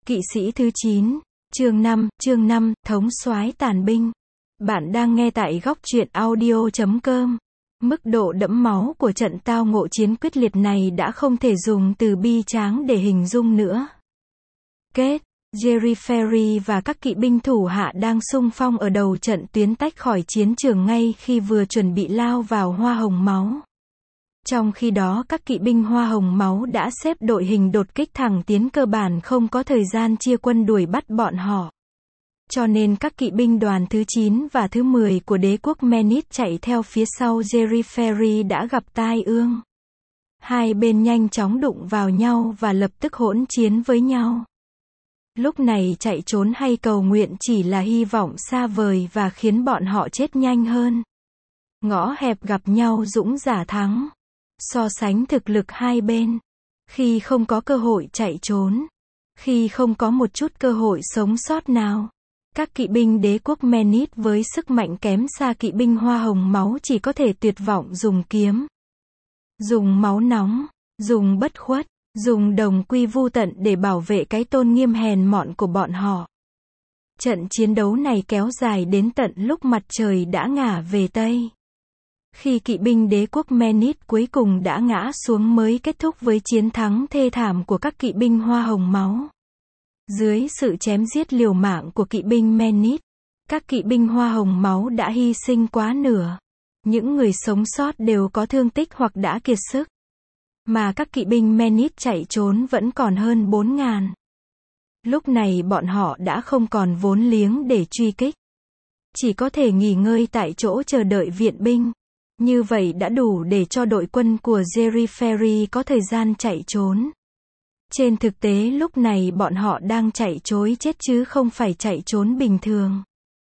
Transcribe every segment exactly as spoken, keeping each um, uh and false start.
Kỵ sĩ thứ chín, chương năm, chương năm, thống soái tàn binh. Bạn đang nghe tại góc truyện audio chấm com. Mức độ đẫm máu của trận tao ngộ chiến quyết liệt này đã không thể dùng từ bi tráng để hình dung nữa. Kết, Jerry Ferry và các kỵ binh thủ hạ đang xung phong ở đầu trận tuyến tách khỏi chiến trường ngay khi vừa chuẩn bị lao vào Hoa Hồng Máu. Trong khi đó các kỵ binh Hoa Hồng Máu đã xếp đội hình đột kích thẳng tiến, cơ bản không có thời gian chia quân đuổi bắt bọn họ. Cho nên các kỵ binh đoàn thứ chín và thứ mười của đế quốc Menit chạy theo phía sau Jerry Ferry đã gặp tai ương. Hai bên nhanh chóng đụng vào nhau và lập tức hỗn chiến với nhau. Lúc này chạy trốn hay cầu nguyện chỉ là hy vọng xa vời và khiến bọn họ chết nhanh hơn. Ngõ hẹp gặp nhau dũng giả thắng. So sánh thực lực hai bên. Khi không có cơ hội chạy trốn. Khi không có một chút cơ hội sống sót nào. Các kỵ binh đế quốc Menit với sức mạnh kém xa kỵ binh Hoa Hồng Máu chỉ có thể tuyệt vọng dùng kiếm. Dùng máu nóng. Dùng bất khuất. Dùng đồng quy vu tận để bảo vệ cái tôn nghiêm hèn mọn của bọn họ. Trận chiến đấu này kéo dài đến tận lúc mặt trời đã ngả về Tây. Khi kỵ binh đế quốc Menit cuối cùng đã ngã xuống mới kết thúc với chiến thắng thê thảm của các kỵ binh Hoa Hồng Máu. Dưới sự chém giết liều mạng của kỵ binh Menit, các kỵ binh Hoa Hồng Máu đã hy sinh quá nửa. Những người sống sót đều có thương tích hoặc đã kiệt sức. Mà các kỵ binh Menit chạy trốn vẫn còn hơn bốn ngàn. Lúc này bọn họ đã không còn vốn liếng để truy kích. Chỉ có thể nghỉ ngơi tại chỗ chờ đợi viện binh. Như vậy đã đủ để cho đội quân của Jerry Ferry có thời gian chạy trốn. Trên thực tế lúc này bọn họ đang chạy trối chết chứ không phải chạy trốn bình thường.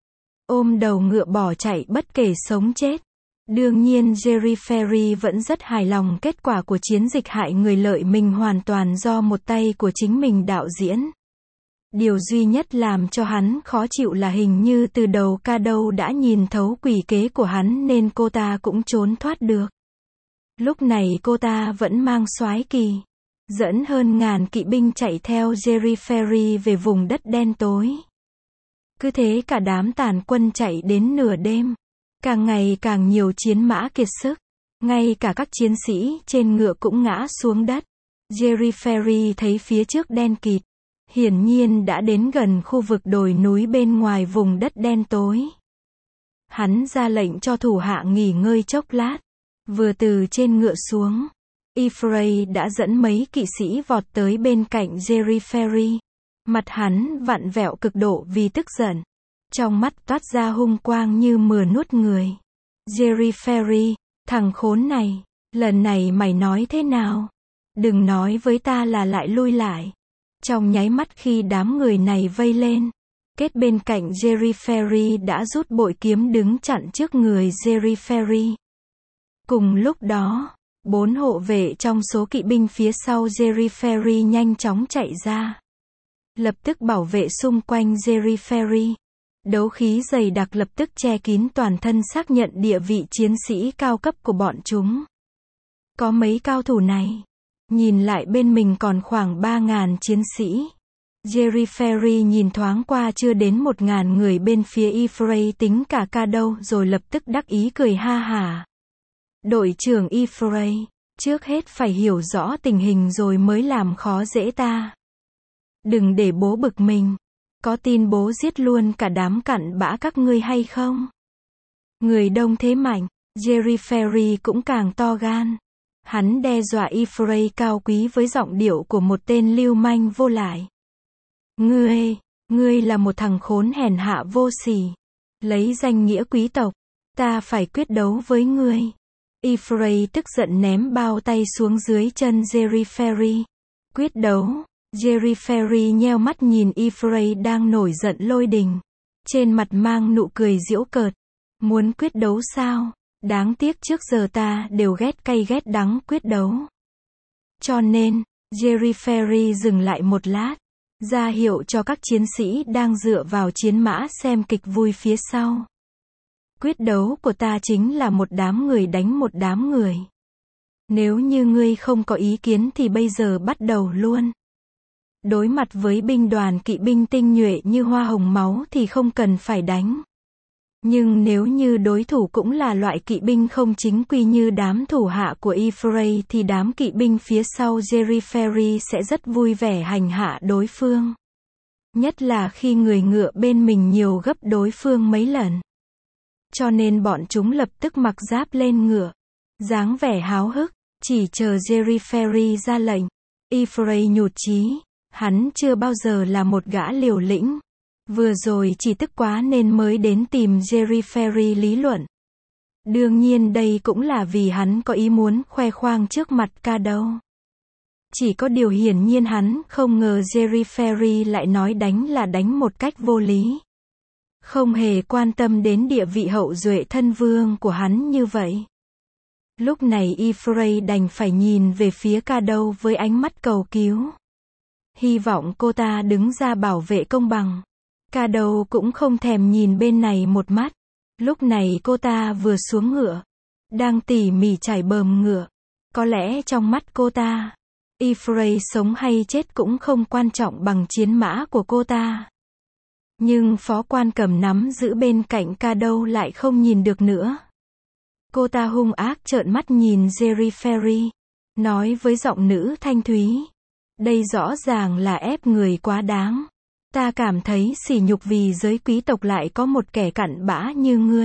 Ôm đầu ngựa bỏ chạy bất kể sống chết. Đương nhiên Jerry Ferry vẫn rất hài lòng kết quả của chiến dịch hại người lợi mình hoàn toàn do một tay của chính mình đạo diễn. Điều duy nhất làm cho hắn khó chịu là hình như từ đầu Cadeau đã nhìn thấu quỷ kế của hắn nên cô ta cũng trốn thoát được. Lúc này cô ta vẫn mang soái kỳ, dẫn hơn ngàn kỵ binh chạy theo Jerry Ferry về vùng đất đen tối. Cứ thế cả đám tàn quân chạy đến nửa đêm. Càng ngày càng nhiều chiến mã kiệt sức. Ngay cả các chiến sĩ trên ngựa cũng ngã xuống đất. Jerry Ferry thấy phía trước đen kịt. Hiển nhiên đã đến gần khu vực đồi núi bên ngoài vùng đất đen tối. Hắn ra lệnh cho thủ hạ nghỉ ngơi chốc lát. Vừa từ trên ngựa xuống, Ifray đã dẫn mấy kỵ sĩ vọt tới bên cạnh Jerry Ferry. Mặt hắn vặn vẹo cực độ vì tức giận. Trong mắt toát ra hung quang như mưa nuốt người. Jerry Ferry, thằng khốn này, lần này mày nói thế nào? Đừng nói với ta là lại lui lại. Trong nháy mắt khi đám người này vây lên, kết bên cạnh Jerry Ferry đã rút bội kiếm đứng chặn trước người Jerry Ferry. Cùng lúc đó, bốn hộ vệ trong số kỵ binh phía sau Jerry Ferry nhanh chóng chạy ra. Lập tức bảo vệ xung quanh Jerry Ferry. Đấu khí dày đặc lập tức che kín toàn thân xác nhận địa vị chiến sĩ cao cấp của bọn chúng. Có mấy cao thủ này. Nhìn lại bên mình còn khoảng ba ngàn chiến sĩ. Jerry Ferry nhìn thoáng qua chưa đến một ngàn người bên phía Ifray tính cả Cadeau rồi lập tức đắc ý cười ha hả. Đội trưởng Ifray, trước hết phải hiểu rõ tình hình rồi mới làm khó dễ ta. Đừng để bố bực mình. Có tin bố giết luôn cả đám cặn bã các ngươi hay không? Người đông thế mạnh, Jerry Ferry cũng càng to gan. Hắn đe dọa Ifray cao quý với giọng điệu của một tên lưu manh vô lại. Ngươi, ngươi là một thằng khốn hèn hạ vô sỉ. Lấy danh nghĩa quý tộc, ta phải quyết đấu với ngươi. Ifray tức giận ném bao tay xuống dưới chân Jerry Ferry. Quyết đấu. Jerry Ferry nheo mắt nhìn Ifray đang nổi giận lôi đình. Trên mặt mang nụ cười giễu cợt. Muốn quyết đấu sao? Đáng tiếc trước giờ ta đều ghét cay ghét đắng quyết đấu. Cho nên, Jerry Ferry dừng lại một lát. Ra hiệu cho các chiến sĩ đang dựa vào chiến mã xem kịch vui phía sau. Quyết đấu của ta chính là một đám người đánh một đám người. Nếu như ngươi không có ý kiến thì bây giờ bắt đầu luôn. Đối mặt với binh đoàn kỵ binh tinh nhuệ như hoa hồng máu thì không cần phải đánh. Nhưng nếu như đối thủ cũng là loại kỵ binh không chính quy như đám thủ hạ của Ephraim thì đám kỵ binh phía sau Jeripheri sẽ rất vui vẻ hành hạ đối phương. Nhất là khi người ngựa bên mình nhiều gấp đối phương mấy lần. Cho nên bọn chúng lập tức mặc giáp lên ngựa. Dáng vẻ háo hức, chỉ chờ Jeripheri ra lệnh. Ephraim nhụt chí, hắn chưa bao giờ là một gã liều lĩnh. Vừa rồi chỉ tức quá nên mới đến tìm Jeripheri lý luận. Đương nhiên đây cũng là vì hắn có ý muốn khoe khoang trước mặt Cadou. Chỉ có điều hiển nhiên hắn không ngờ Jeripheri lại nói đánh là đánh một cách vô lý. Không hề quan tâm đến địa vị hậu duệ thân vương của hắn như vậy. Lúc này Ephraim đành phải nhìn về phía Cadou với ánh mắt cầu cứu. Hy vọng cô ta đứng ra bảo vệ công bằng. Cadou cũng không thèm nhìn bên này một mắt. Lúc này cô ta vừa xuống ngựa, đang tỉ mỉ chải bờm ngựa. Có lẽ trong mắt cô ta, Ephraim sống hay chết cũng không quan trọng bằng chiến mã của cô ta. Nhưng phó quan cầm nắm giữ bên cạnh Cadou lại không nhìn được nữa. Cô ta hung ác trợn mắt nhìn Jeripheri, nói với giọng nữ thanh thúy. Đây rõ ràng là ép người quá đáng. Ta cảm thấy sỉ nhục vì giới quý tộc lại có một kẻ cặn bã như ngươi.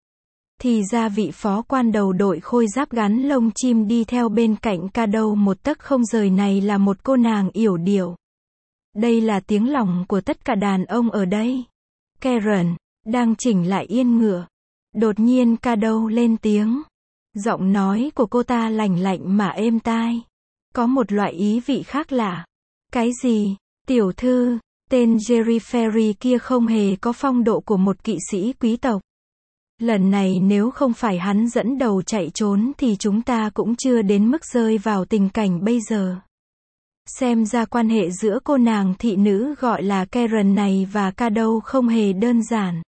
Thì ra vị phó quan đầu đội khôi giáp gắn lông chim đi theo bên cạnh Cadou một tấc không rời này là một cô nàng yểu điệu. Đây là tiếng lòng của tất cả đàn ông ở đây. Karen, đang chỉnh lại yên ngựa. Đột nhiên Cadou lên tiếng. Giọng nói của cô ta lành lạnh mà êm tai. Có một loại ý vị khác lạ. Cái gì, tiểu thư? Tên Jeripheri kia không hề có phong độ của một kỵ sĩ quý tộc. Lần này nếu không phải hắn dẫn đầu chạy trốn thì chúng ta cũng chưa đến mức rơi vào tình cảnh bây giờ. Xem ra quan hệ giữa cô nàng thị nữ gọi là Karen này và Cadou không hề đơn giản.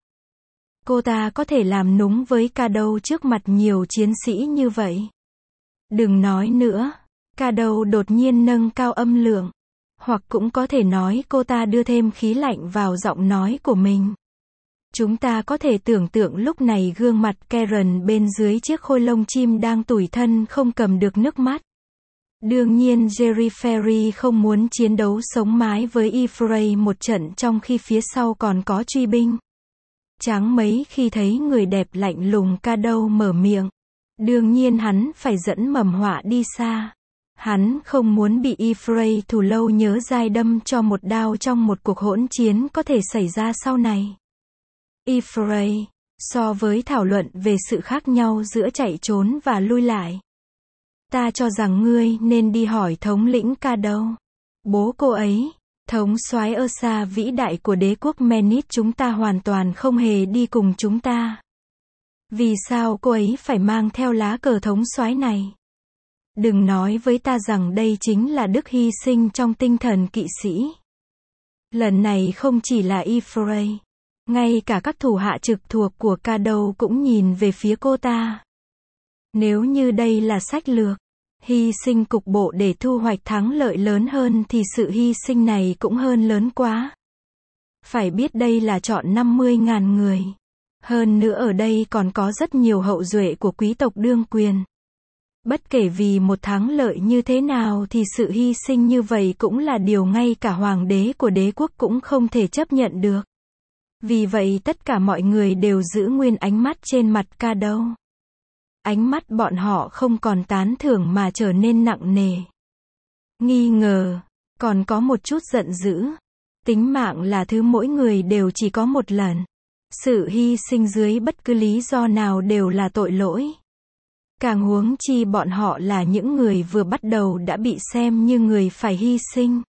Cô ta có thể làm núng với Cadou trước mặt nhiều chiến sĩ như vậy. Đừng nói nữa. Cadou đột nhiên nâng cao âm lượng. Hoặc cũng có thể nói cô ta đưa thêm khí lạnh vào giọng nói của mình. Chúng ta có thể tưởng tượng lúc này gương mặt Karen bên dưới chiếc khôi lông chim đang tủi thân không cầm được nước mắt. Đương nhiên Jeripheri không muốn chiến đấu sống mái với Ephraim một trận trong khi phía sau còn có truy binh. Chẳng mấy khi thấy người đẹp lạnh lùng Cadou mở miệng. Đương nhiên hắn phải dẫn mầm họa đi xa. Hắn không muốn bị Ephraim thủ lâu nhớ dai đâm cho một đao trong một cuộc hỗn chiến có thể xảy ra sau này. Ephraim, so với thảo luận về sự khác nhau giữa chạy trốn và lui lại, ta cho rằng ngươi nên đi hỏi thống lĩnh Cadou. Bố cô ấy, thống soái Ursa vĩ đại của đế quốc Menit chúng ta hoàn toàn không hề đi cùng chúng ta. Vì sao cô ấy phải mang theo lá cờ thống soái này? Đừng nói với ta rằng đây chính là đức hy sinh trong tinh thần kỵ sĩ. Lần này không chỉ là Ephraim, ngay cả các thủ hạ trực thuộc của Cadou cũng nhìn về phía cô ta. Nếu như đây là sách lược, hy sinh cục bộ để thu hoạch thắng lợi lớn hơn thì sự hy sinh này cũng hơn lớn quá. Phải biết đây là chọn năm mươi nghìn người. Hơn nữa ở đây còn có rất nhiều hậu duệ của quý tộc đương quyền. Bất kể vì một thắng lợi như thế nào thì sự hy sinh như vậy cũng là điều ngay cả hoàng đế của đế quốc cũng không thể chấp nhận được. Vì vậy tất cả mọi người đều giữ nguyên ánh mắt trên mặt Cadou. Ánh mắt bọn họ không còn tán thưởng mà trở nên nặng nề. Nghi ngờ, còn có một chút giận dữ. Tính mạng là thứ mỗi người đều chỉ có một lần. Sự hy sinh dưới bất cứ lý do nào đều là tội lỗi. Càng huống chi bọn họ là những người vừa bắt đầu đã bị xem như người phải hy sinh.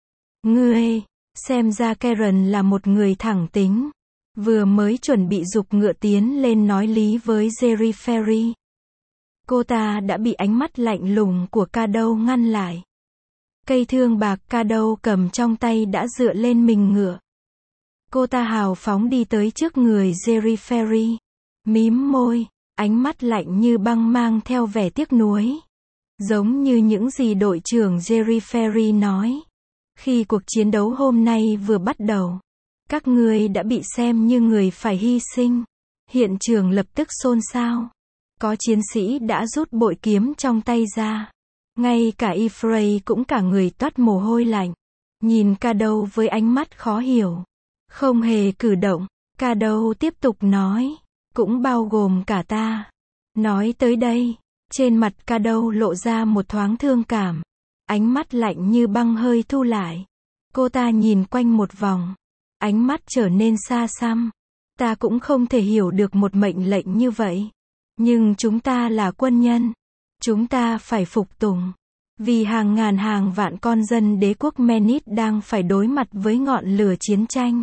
Ngươi, xem ra Karen là một người thẳng tính. Vừa mới chuẩn bị giục ngựa tiến lên nói lý với Jeripheri. Cô ta đã bị ánh mắt lạnh lùng của Cadou ngăn lại. Cây thương bạc Cadou cầm trong tay đã dựa lên mình ngựa. Cô ta hào phóng đi tới trước người Jeripheri. Mím môi, ánh mắt lạnh như băng mang theo vẻ tiếc nuối. Giống như những gì đội trưởng Jeripheri nói. Khi cuộc chiến đấu hôm nay vừa bắt đầu, các ngươi đã bị xem như người phải hy sinh. Hiện trường lập tức xôn xao. Có chiến sĩ đã rút bội kiếm trong tay ra. Ngay cả Ifrey cũng cả người toát mồ hôi lạnh. Nhìn Cadeau với ánh mắt khó hiểu. Không hề cử động. Cadeau tiếp tục nói. Cũng bao gồm cả ta. Nói tới đây, trên mặt Cadeau lộ ra một thoáng thương cảm. Ánh mắt lạnh như băng hơi thu lại. Cô ta nhìn quanh một vòng. Ánh mắt trở nên xa xăm. Ta cũng không thể hiểu được một mệnh lệnh như vậy. Nhưng chúng ta là quân nhân. Chúng ta phải phục tùng. Vì hàng ngàn hàng vạn con dân đế quốc Menit đang phải đối mặt với ngọn lửa chiến tranh.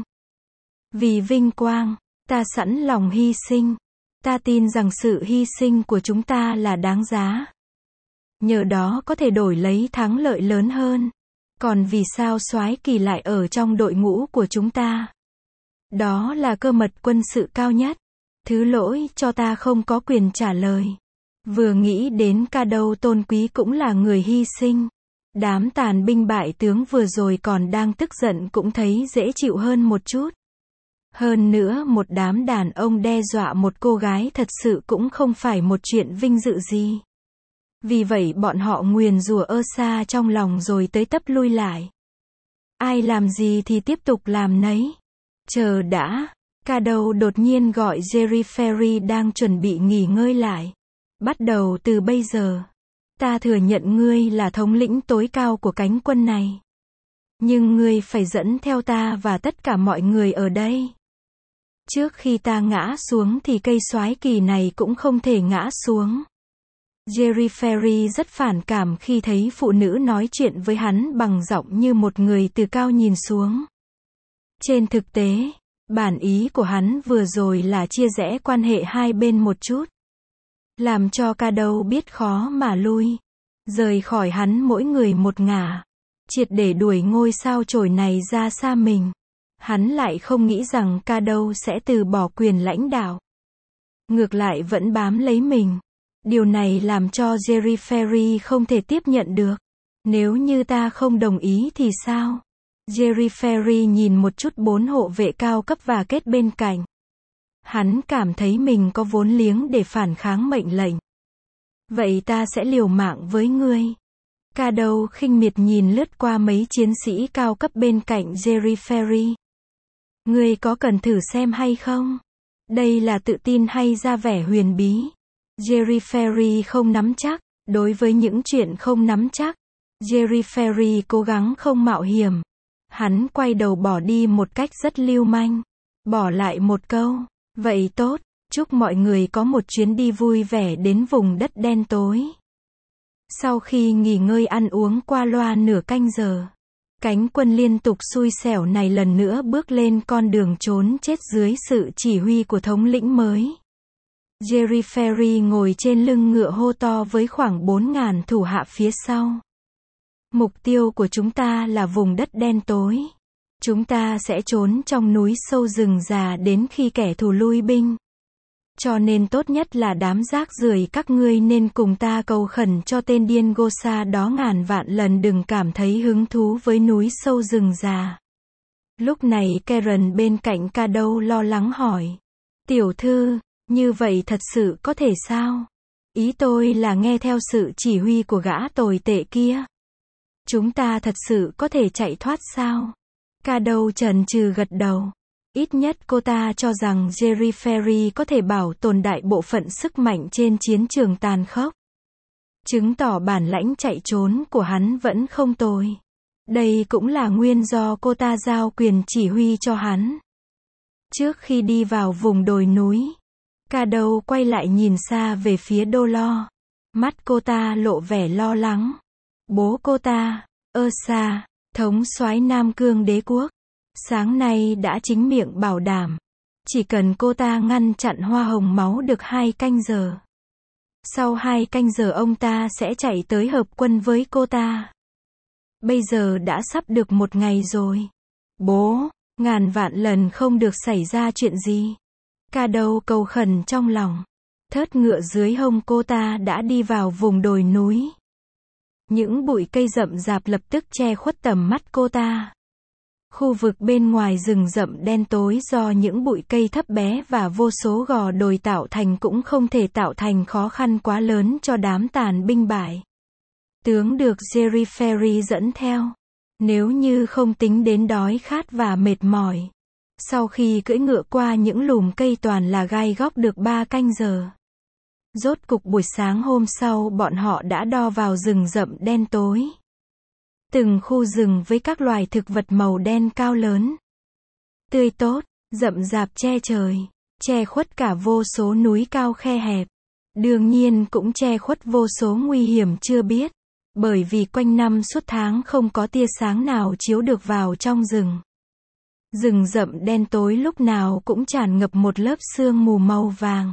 Vì vinh quang, ta sẵn lòng hy sinh. Ta tin rằng sự hy sinh của chúng ta là đáng giá. Nhờ đó có thể đổi lấy thắng lợi lớn hơn. Còn vì sao soái kỳ lại ở trong đội ngũ của chúng ta? Đó là cơ mật quân sự cao nhất. Thứ lỗi cho ta không có quyền trả lời. Vừa nghĩ đến Cadeau tôn quý cũng là người hy sinh. Đám tàn binh bại tướng vừa rồi còn đang tức giận cũng thấy dễ chịu hơn một chút. Hơn nữa một đám đàn ông đe dọa một cô gái thật sự cũng không phải một chuyện vinh dự gì. Vì vậy bọn họ nguyền rủa Ursa trong lòng rồi tới tấp lui lại. Ai làm gì thì tiếp tục làm nấy. Chờ đã. Cadeau đột nhiên gọi Jerry Ferry đang chuẩn bị nghỉ ngơi lại. Bắt đầu từ bây giờ, ta thừa nhận ngươi là thống lĩnh tối cao của cánh quân này. Nhưng ngươi phải dẫn theo ta và tất cả mọi người ở đây. Trước khi ta ngã xuống thì cây soái kỳ này cũng không thể ngã xuống. Jerry Ferry rất phản cảm khi thấy phụ nữ nói chuyện với hắn bằng giọng như một người từ cao nhìn xuống. Trên thực tế, bản ý của hắn vừa rồi là chia rẽ quan hệ hai bên một chút. Làm cho Cadeau biết khó mà lui. Rời khỏi hắn mỗi người một ngả. Triệt để đuổi ngôi sao chổi này ra xa mình. Hắn lại không nghĩ rằng Cadeau sẽ từ bỏ quyền lãnh đạo. Ngược lại vẫn bám lấy mình. Điều này làm cho Jerry Ferry không thể tiếp nhận được. Nếu như ta không đồng ý thì sao? Jerry Ferry nhìn một chút bốn hộ vệ cao cấp và kết bên cạnh. Hắn cảm thấy mình có vốn liếng để phản kháng mệnh lệnh. Vậy ta sẽ liều mạng với ngươi. Cadeau khinh miệt nhìn lướt qua mấy chiến sĩ cao cấp bên cạnh Jerry Ferry. Ngươi có cần thử xem hay không? Đây là tự tin hay ra vẻ huyền bí? Jerry Ferry không nắm chắc. Đối với những chuyện không nắm chắc, Jerry Ferry cố gắng không mạo hiểm. Hắn quay đầu bỏ đi một cách rất lưu manh. Bỏ lại một câu. Vậy tốt, chúc mọi người có một chuyến đi vui vẻ đến vùng đất đen tối. Sau khi nghỉ ngơi ăn uống qua loa nửa canh giờ, cánh quân liên tục xui xẻo này lần nữa bước lên con đường trốn chết dưới sự chỉ huy của thống lĩnh mới. Jerry Ferry ngồi trên lưng ngựa hô to với khoảng bốn nghìn thủ hạ phía sau. Mục tiêu của chúng ta là vùng đất đen tối. Chúng ta sẽ trốn trong núi sâu rừng già đến khi kẻ thù lui binh. Cho nên tốt nhất là đám rác rưởi các ngươi nên cùng ta cầu khẩn cho tên điên Gosa đó ngàn vạn lần đừng cảm thấy hứng thú với núi sâu rừng già. Lúc này Karen bên cạnh Cadeau lo lắng hỏi. Tiểu thư, như vậy thật sự có thể sao? Ý tôi là nghe theo sự chỉ huy của gã tồi tệ kia. Chúng ta thật sự có thể chạy thoát sao? Cadeau chần chừ gật đầu. Ít nhất cô ta cho rằng Jerry Ferry có thể bảo tồn đại bộ phận sức mạnh trên chiến trường tàn khốc. Chứng tỏ bản lãnh chạy trốn của hắn vẫn không tồi. Đây cũng là nguyên do cô ta giao quyền chỉ huy cho hắn. Trước khi đi vào vùng đồi núi, Cadeau quay lại nhìn xa về phía Đô Lo. Mắt cô ta lộ vẻ lo lắng. Bố cô ta, Ursa, thống soái Nam Cương đế quốc, sáng nay đã chính miệng bảo đảm. Chỉ cần cô ta ngăn chặn hoa hồng máu được hai canh giờ. Sau hai canh giờ ông ta sẽ chạy tới hợp quân với cô ta. Bây giờ đã sắp được một ngày rồi. Bố, ngàn vạn lần không được xảy ra chuyện gì. Cadeau cầu khẩn trong lòng. Thớt ngựa dưới hông cô ta đã đi vào vùng đồi núi. Những bụi cây rậm rạp lập tức che khuất tầm mắt cô ta. Khu vực bên ngoài rừng rậm đen tối do những bụi cây thấp bé và vô số gò đồi tạo thành cũng không thể tạo thành khó khăn quá lớn cho đám tàn binh bại tướng được Jerry Ferry dẫn theo. Nếu như không tính đến đói khát và mệt mỏi. Sau khi cưỡi ngựa qua những lùm cây toàn là gai góc được ba canh giờ. Rốt cục buổi sáng hôm sau bọn họ đã đo vào rừng rậm đen tối. Từng khu rừng với các loài thực vật màu đen cao lớn, tươi tốt, rậm rạp che trời, che khuất cả vô số núi cao khe hẹp. Đương nhiên cũng che khuất vô số nguy hiểm chưa biết, bởi vì quanh năm suốt tháng không có tia sáng nào chiếu được vào trong rừng. Rừng rậm đen tối lúc nào cũng tràn ngập một lớp sương mù màu vàng.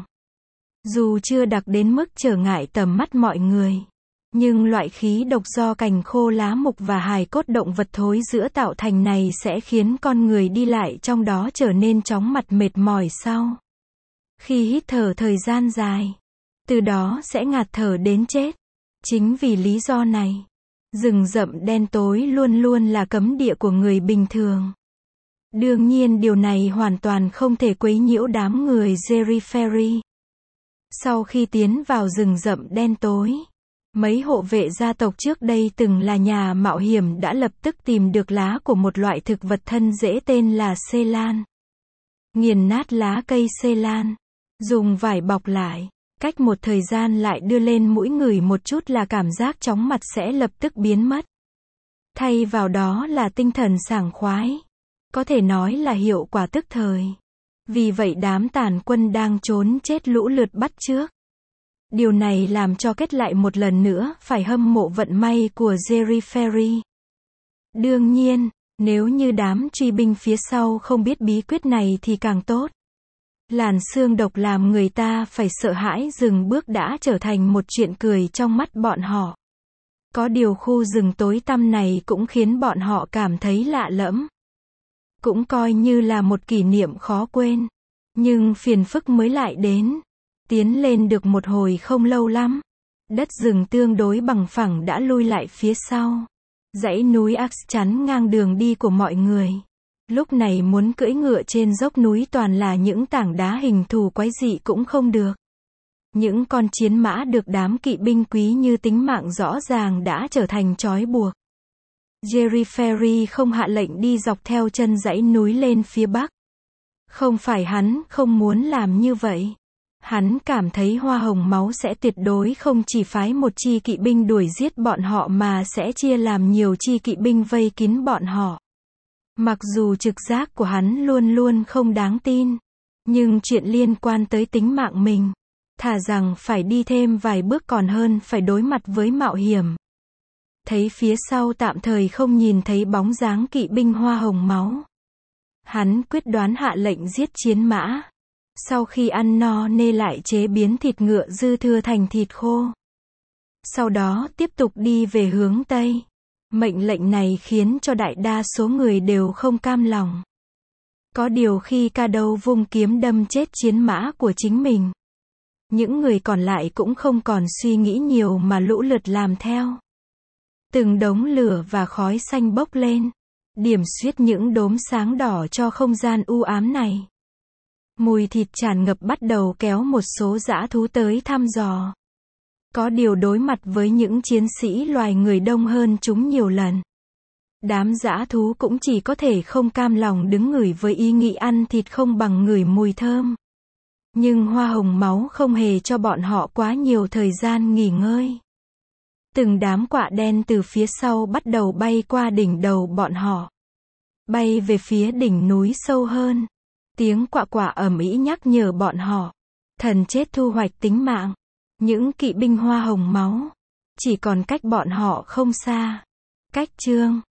Dù chưa đặc đến mức trở ngại tầm mắt mọi người, nhưng loại khí độc do cành khô lá mục và hài cốt động vật thối rữa tạo thành này sẽ khiến con người đi lại trong đó trở nên chóng mặt mệt mỏi sau khi hít thở thời gian dài. Từ đó sẽ ngạt thở đến chết. Chính vì lý do này, rừng rậm đen tối luôn luôn là cấm địa của người bình thường. Đương nhiên điều này hoàn toàn không thể quấy nhiễu đám người Jerry Ferry. Sau khi tiến vào rừng rậm đen tối, mấy hộ vệ gia tộc trước đây từng là nhà mạo hiểm đã lập tức tìm được lá của một loại thực vật thân rễ tên là xê lan. Nghiền nát lá cây xê lan, dùng vải bọc lại, cách một thời gian lại đưa lên mũi ngửi một chút là cảm giác chóng mặt sẽ lập tức biến mất. Thay vào đó là tinh thần sảng khoái. Có thể nói là hiệu quả tức thời. Vì vậy đám tàn quân đang trốn chết lũ lượt bắt trước. Điều này làm cho kết lại một lần nữa phải hâm mộ vận may của Jerry Ferry. Đương nhiên, nếu như đám truy binh phía sau không biết bí quyết này thì càng tốt. Làn xương độc làm người ta phải sợ hãi dừng bước đã trở thành một chuyện cười trong mắt bọn họ. Có điều khu rừng tối tăm này cũng khiến bọn họ cảm thấy lạ lẫm. Cũng coi như là một kỷ niệm khó quên. Nhưng phiền phức mới lại đến. Tiến lên được một hồi không lâu lắm. Đất rừng tương đối bằng phẳng đã lui lại phía sau. Dãy núi Axe chắn ngang đường đi của mọi người. Lúc này muốn cưỡi ngựa trên dốc núi toàn là những tảng đá hình thù quái dị cũng không được. Những con chiến mã được đám kỵ binh quý như tính mạng rõ ràng đã trở thành trói buộc. Jerry Ferry không hạ lệnh đi dọc theo chân dãy núi lên phía bắc. Không phải hắn không muốn làm như vậy. Hắn cảm thấy hoa hồng máu sẽ tuyệt đối không chỉ phái một chi kỵ binh đuổi giết bọn họ mà sẽ chia làm nhiều chi kỵ binh vây kín bọn họ. Mặc dù trực giác của hắn luôn luôn không đáng tin, nhưng chuyện liên quan tới tính mạng mình, thà rằng phải đi thêm vài bước còn hơn phải đối mặt với mạo hiểm. Thấy phía sau tạm thời không nhìn thấy bóng dáng kỵ binh hoa hồng máu. Hắn quyết đoán hạ lệnh giết chiến mã. Sau khi ăn no nê lại chế biến thịt ngựa dư thừa thành thịt khô. Sau đó tiếp tục đi về hướng Tây. Mệnh lệnh này khiến cho đại đa số người đều không cam lòng. Có điều khi ca đâu vung kiếm đâm chết chiến mã của chính mình. Những người còn lại cũng không còn suy nghĩ nhiều mà lũ lượt làm theo. Từng đống lửa và khói xanh bốc lên. Điểm xuyết những đốm sáng đỏ cho không gian u ám này. Mùi thịt tràn ngập bắt đầu kéo một số dã thú tới thăm dò. Có điều đối mặt với những chiến sĩ loài người đông hơn chúng nhiều lần. Đám dã thú cũng chỉ có thể không cam lòng đứng ngửi với ý nghĩ ăn thịt không bằng ngửi mùi thơm. Nhưng hoa hồng máu không hề cho bọn họ quá nhiều thời gian nghỉ ngơi. Từng đám quạ đen từ phía sau bắt đầu bay qua đỉnh đầu bọn họ. Bay về phía đỉnh núi sâu hơn. Tiếng quạ quạ ầm ĩ nhắc nhở bọn họ. Thần chết thu hoạch tính mạng. Những kỵ binh hoa hồng máu. Chỉ còn cách bọn họ không xa. Cách chương